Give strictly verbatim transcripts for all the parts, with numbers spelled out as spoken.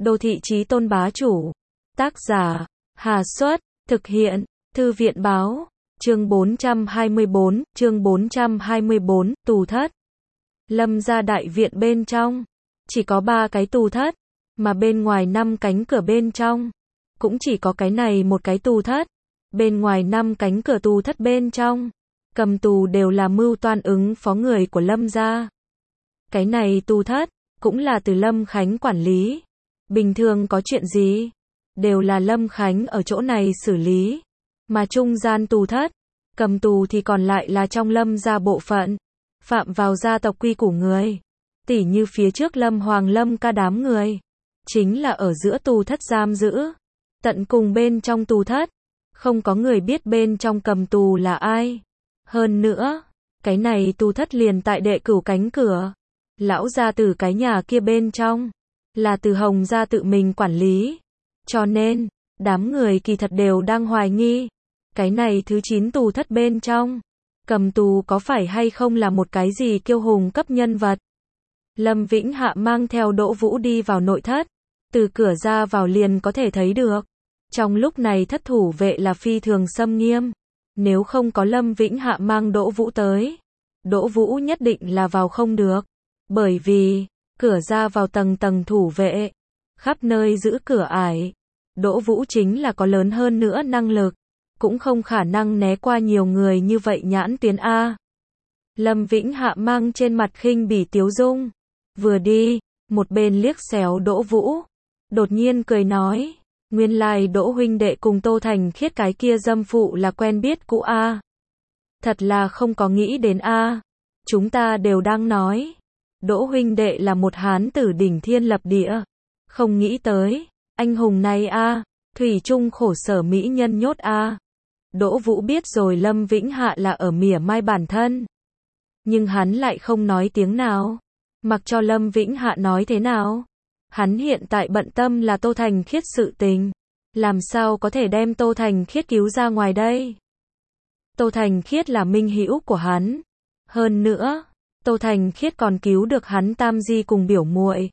Đô thị chí tôn bá chủ. Tác giả, Hà Xuất, thực hiện, Thư viện báo, chương bốn trăm hai mươi bốn, chương bốn trăm hai mươi bốn, tù thất. Lâm gia đại viện bên trong, chỉ có ba cái tù thất, mà bên ngoài năm cánh cửa bên trong, cũng chỉ có cái này một cái tù thất. Bên ngoài năm cánh cửa tù thất bên trong, cầm tù đều là mưu toan ứng phó người của Lâm gia. Cái này tù thất, cũng là từ Lâm Khánh quản lý. Bình thường có chuyện gì, đều là Lâm Khánh ở chỗ này xử lý. Mà trung gian tù thất, cầm tù thì còn lại là trong Lâm gia bộ phận, phạm vào gia tộc quy củ người. Tỉ như phía trước Lâm Hoàng Lâm ca đám người, chính là ở giữa tù thất giam giữ. Tận cùng bên trong tù thất, không có người biết bên trong cầm tù là ai. Hơn nữa, cái này tù thất liền tại đệ cửu cánh cửa. Lão gia tử cái nhà kia bên trong, là từ Hồng gia tự mình quản lý. Cho nên, đám người kỳ thật đều đang hoài nghi. Cái này thứ chín tù thất bên trong, cầm tù có phải hay không là một cái gì kiêu hùng cấp nhân vật. Lâm Vĩnh Hạ mang theo Đỗ Vũ đi vào nội thất. Từ cửa ra vào liền có thể thấy được. Trong lúc này thất thủ vệ là phi thường xâm nghiêm. Nếu không có Lâm Vĩnh Hạ mang Đỗ Vũ tới, Đỗ Vũ nhất định là vào không được. Bởi vì, cửa ra vào tầng tầng thủ vệ, khắp nơi giữ cửa ải. Đỗ Vũ chính là có lớn hơn nữa năng lực, cũng không khả năng né qua nhiều người như vậy nhãn tuyến A. Lâm Vĩnh Hạ mang trên mặt khinh bỉ tiếu dung. Vừa đi, một bên liếc xéo Đỗ Vũ. Đột nhiên cười nói, nguyên lai Đỗ huynh đệ cùng Tô Thành Khiết cái kia dâm phụ là quen biết cũ A. Thật là không có nghĩ đến A. Chúng ta đều đang nói, Đỗ huynh đệ là một hán tử đỉnh thiên lập địa. Không nghĩ tới, anh hùng này A, thủy chung khổ sở mỹ nhân nhốt A. Đỗ Vũ biết rồi Lâm Vĩnh Hạ là ở mỉa mai bản thân. Nhưng hắn lại không nói tiếng nào. Mặc cho Lâm Vĩnh Hạ nói thế nào. Hắn hiện tại bận tâm là Tô Thành Khiết sự tình. Làm sao có thể đem Tô Thành Khiết cứu ra ngoài đây? Tô Thành Khiết là minh hữu của hắn. Hơn nữa, Tô Thành Khiết còn cứu được hắn tam di cùng biểu muội.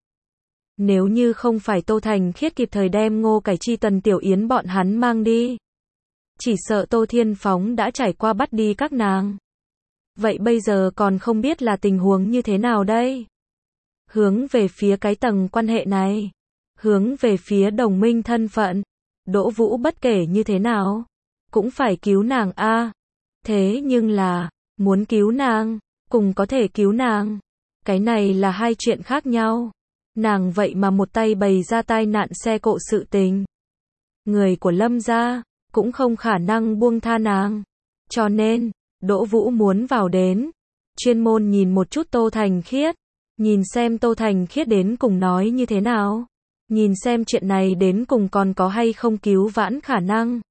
Nếu như không phải Tô Thành Khiết kịp thời đem Ngô Cải Chi Tần Tiểu Yến bọn hắn mang đi, chỉ sợ Tô Thiên Phóng đã trải qua bắt đi các nàng. Vậy bây giờ còn không biết là tình huống như thế nào đây? Hướng về phía cái tầng quan hệ này, hướng về phía đồng minh thân phận, Đỗ Vũ bất kể như thế nào, cũng phải cứu nàng a. Thế nhưng là, muốn cứu nàng, cùng có thể cứu nàng, cái này là hai chuyện khác nhau. Nàng vậy mà một tay bày ra tai nạn xe cộ sự tình. Người của Lâm gia cũng không khả năng buông tha nàng. Cho nên, Đỗ Vũ muốn vào đến, chuyên môn nhìn một chút Tô Thành Khiết, nhìn xem Tô Thành Khiết đến cùng nói như thế nào, nhìn xem chuyện này đến cùng còn có hay không cứu vãn khả năng.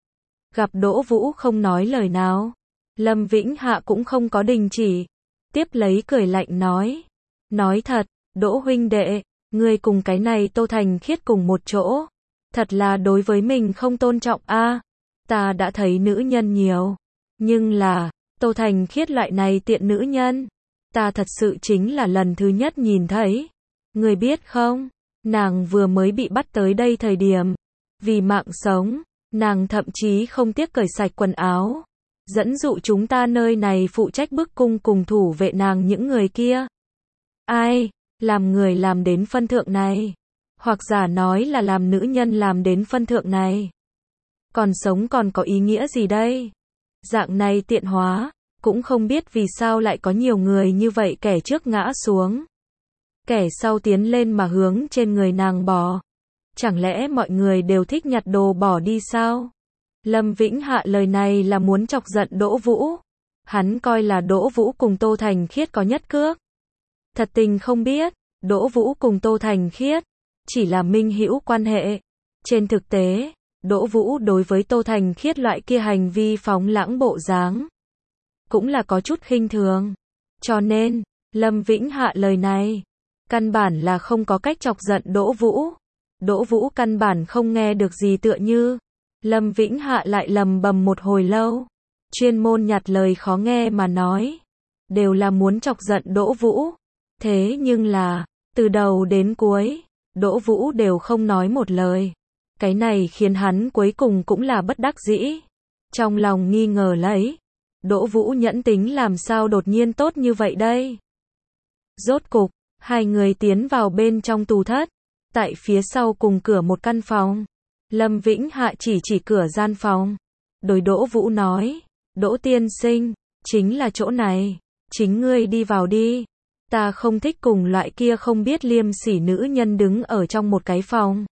Gặp Đỗ Vũ không nói lời nào, Lâm Vĩnh Hạ cũng không có đình chỉ, tiếp lấy cười lạnh nói, nói thật, Đỗ huynh đệ, ngươi cùng cái này Tô Thành Khiết cùng một chỗ, thật là đối với mình không tôn trọng a. Ta đã thấy nữ nhân nhiều, nhưng là, Tô Thành Khiết loại này tiện nữ nhân, ta thật sự chính là lần thứ nhất nhìn thấy. Ngươi biết không, nàng vừa mới bị bắt tới đây thời điểm, vì mạng sống, nàng thậm chí không tiếc cởi sạch quần áo, dẫn dụ chúng ta nơi này phụ trách bức cung cùng thủ vệ nàng những người kia. Ai, làm người làm đến phân thượng này, hoặc giả nói là làm nữ nhân làm đến phân thượng này, còn sống còn có ý nghĩa gì đây? Dạng này tiện hóa, cũng không biết vì sao lại có nhiều người như vậy, kẻ trước ngã xuống, kẻ sau tiến lên mà hướng trên người nàng bò. Chẳng lẽ mọi người đều thích nhặt đồ bỏ đi sao? Lâm Vĩnh Hạ lời này là muốn chọc giận Đỗ Vũ. Hắn coi là Đỗ Vũ cùng Tô Thành Khiết có nhất cước. Thật tình không biết, Đỗ Vũ cùng Tô Thành Khiết chỉ là minh hữu quan hệ. Trên thực tế, Đỗ Vũ đối với Tô Thành Khiết loại kia hành vi phóng lãng bộ dáng, cũng là có chút khinh thường. Cho nên, Lâm Vĩnh Hạ lời này, căn bản là không có cách chọc giận Đỗ Vũ. Đỗ Vũ căn bản không nghe được gì tựa như. Lâm Vĩnh Hạ lại lầm bầm một hồi lâu, chuyên môn nhặt lời khó nghe mà nói, đều là muốn chọc giận Đỗ Vũ. Thế nhưng là, từ đầu đến cuối, Đỗ Vũ đều không nói một lời. Cái này khiến hắn cuối cùng cũng là bất đắc dĩ. Trong lòng nghi ngờ lấy. Đỗ Vũ nhẫn tính làm sao đột nhiên tốt như vậy đây? Rốt cục, hai người tiến vào bên trong tù thất. Tại phía sau cùng cửa một căn phòng. Lâm Vĩnh Hạ chỉ chỉ cửa gian phòng. Đối Đỗ Vũ nói. Đỗ tiên sinh, chính là chỗ này. Chính ngươi đi vào đi. Ta không thích cùng loại kia không biết liêm sỉ nữ nhân đứng ở trong một cái phòng.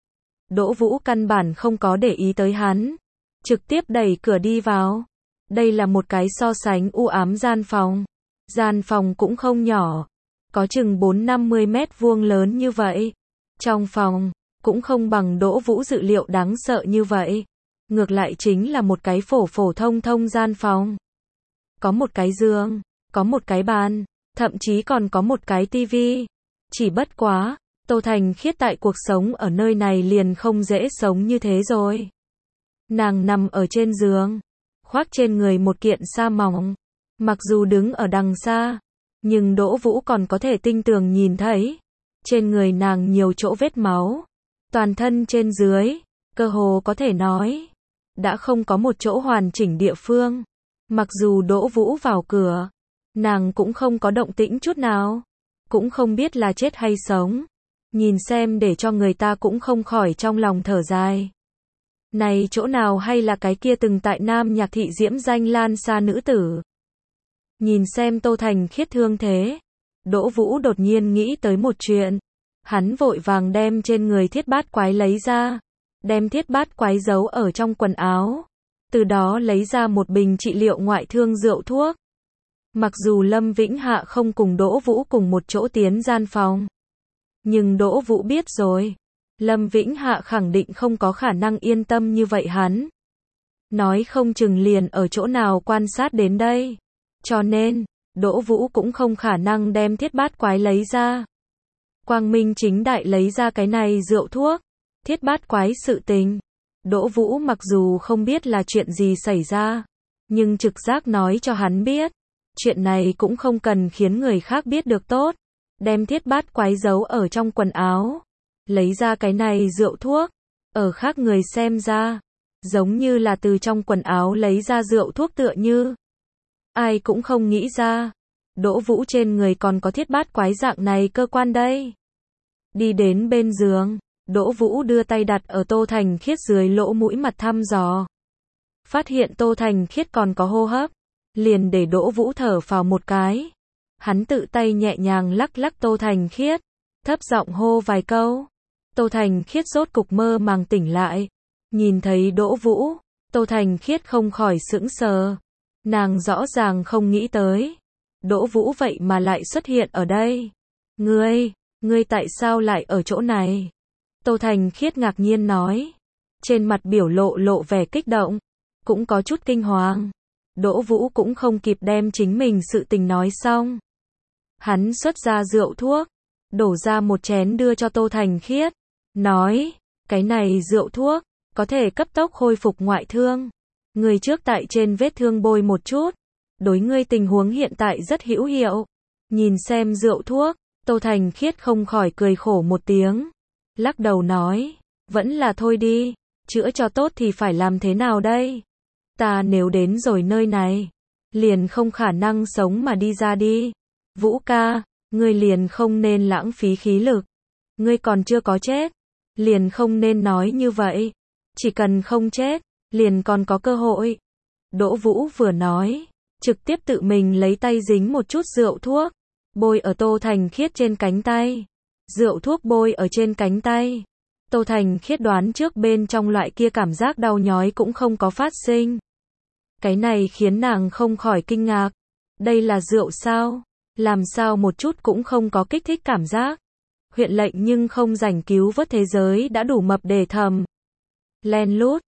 Đỗ Vũ căn bản không có để ý tới hắn. Trực tiếp đẩy cửa đi vào. Đây là một cái so sánh u ám gian phòng. Gian phòng cũng không nhỏ. Có chừng bốn năm mươi mét vuông lớn như vậy. Trong phòng, cũng không bằng Đỗ Vũ dự liệu đáng sợ như vậy. Ngược lại chính là một cái phổ phổ thông thông gian phòng. Có một cái giường, có một cái bàn, thậm chí còn có một cái tivi. Chỉ bất quá, Tô Thành Khiết tại cuộc sống ở nơi này liền không dễ sống như thế rồi. Nàng nằm ở trên giường, khoác trên người một kiện sa mỏng. Mặc dù đứng ở đằng xa, nhưng Đỗ Vũ còn có thể tinh tường nhìn thấy. Trên người nàng nhiều chỗ vết máu. Toàn thân trên dưới, cơ hồ có thể nói. Đã không có một chỗ hoàn chỉnh địa phương. Mặc dù Đỗ Vũ vào cửa, nàng cũng không có động tĩnh chút nào. Cũng không biết là chết hay sống. Nhìn xem để cho người ta cũng không khỏi trong lòng thở dài. Này chỗ nào hay là cái kia từng tại Nam Nhạc Thị diễm danh lan xa nữ tử. Nhìn xem Tô Thành Khiết thương thế. Đỗ Vũ đột nhiên nghĩ tới một chuyện. Hắn vội vàng đem trên người thiết bát quái lấy ra. Đem thiết bát quái giấu ở trong quần áo. Từ đó lấy ra một bình trị liệu ngoại thương rượu thuốc. Mặc dù Lâm Vĩnh Hạ không cùng Đỗ Vũ cùng một chỗ tiến gian phòng. Nhưng Đỗ Vũ biết rồi. Lâm Vĩnh Hạ khẳng định không có khả năng yên tâm như vậy hắn. Nói không chừng liền ở chỗ nào quan sát đến đây. Cho nên, Đỗ Vũ cũng không khả năng đem thiết bát quái lấy ra. Quang minh chính đại lấy ra cái này rượu thuốc. Thiết bát quái sự tình. Đỗ Vũ mặc dù không biết là chuyện gì xảy ra. Nhưng trực giác nói cho hắn biết. Chuyện này cũng không cần khiến người khác biết được tốt. Đem thiết bát quái giấu ở trong quần áo. Lấy ra cái này rượu thuốc. Ở khác người xem ra. Giống như là từ trong quần áo lấy ra rượu thuốc tựa như. Ai cũng không nghĩ ra. Đỗ Vũ trên người còn có thiết bát quái dạng này cơ quan đây. Đi đến bên giường. Đỗ Vũ đưa tay đặt ở Tô Thành Khiết dưới lỗ mũi mặt thăm dò. Phát hiện Tô Thành Khiết còn có hô hấp. Liền để Đỗ Vũ thở phào một cái. Hắn tự tay nhẹ nhàng lắc lắc Tô Thành Khiết. Thấp giọng hô vài câu. Tô Thành Khiết rốt cục mơ màng tỉnh lại. Nhìn thấy Đỗ Vũ. Tô Thành Khiết không khỏi sững sờ. Nàng rõ ràng không nghĩ tới. Đỗ Vũ vậy mà lại xuất hiện ở đây. Ngươi, ngươi tại sao lại ở chỗ này? Tô Thành Khiết ngạc nhiên nói. Trên mặt biểu lộ lộ vẻ kích động. Cũng có chút kinh hoàng. Đỗ Vũ cũng không kịp đem chính mình sự tình nói xong. Hắn xuất ra rượu thuốc. Đổ ra một chén đưa cho Tô Thành Khiết. Nói, cái này rượu thuốc, có thể cấp tốc khôi phục ngoại thương. Người trước tại trên vết thương bôi một chút. Đối ngươi tình huống hiện tại rất hữu hiệu. Nhìn xem rượu thuốc, Tô Thành Khiết không khỏi cười khổ một tiếng. Lắc đầu nói, vẫn là thôi đi, chữa cho tốt thì phải làm thế nào đây? Ta nếu đến rồi nơi này, liền không khả năng sống mà đi ra đi. Vũ ca, ngươi liền không nên lãng phí khí lực. Ngươi còn chưa có chết, liền không nên nói như vậy. Chỉ cần không chết, liền còn có cơ hội. Đỗ Vũ vừa nói, trực tiếp tự mình lấy tay dính một chút rượu thuốc, bôi ở Tô Thành Khiết trên cánh tay. Rượu thuốc bôi ở trên cánh tay. Tô Thành Khiết đoán trước bên trong loại kia cảm giác đau nhói cũng không có phát sinh. Cái này khiến nàng không khỏi kinh ngạc. Đây là rượu sao? Làm sao một chút cũng không có kích thích cảm giác. Huyện lệnh nhưng không rảnh cứu vớt thế giới đã đủ mập để thầm. Len lút,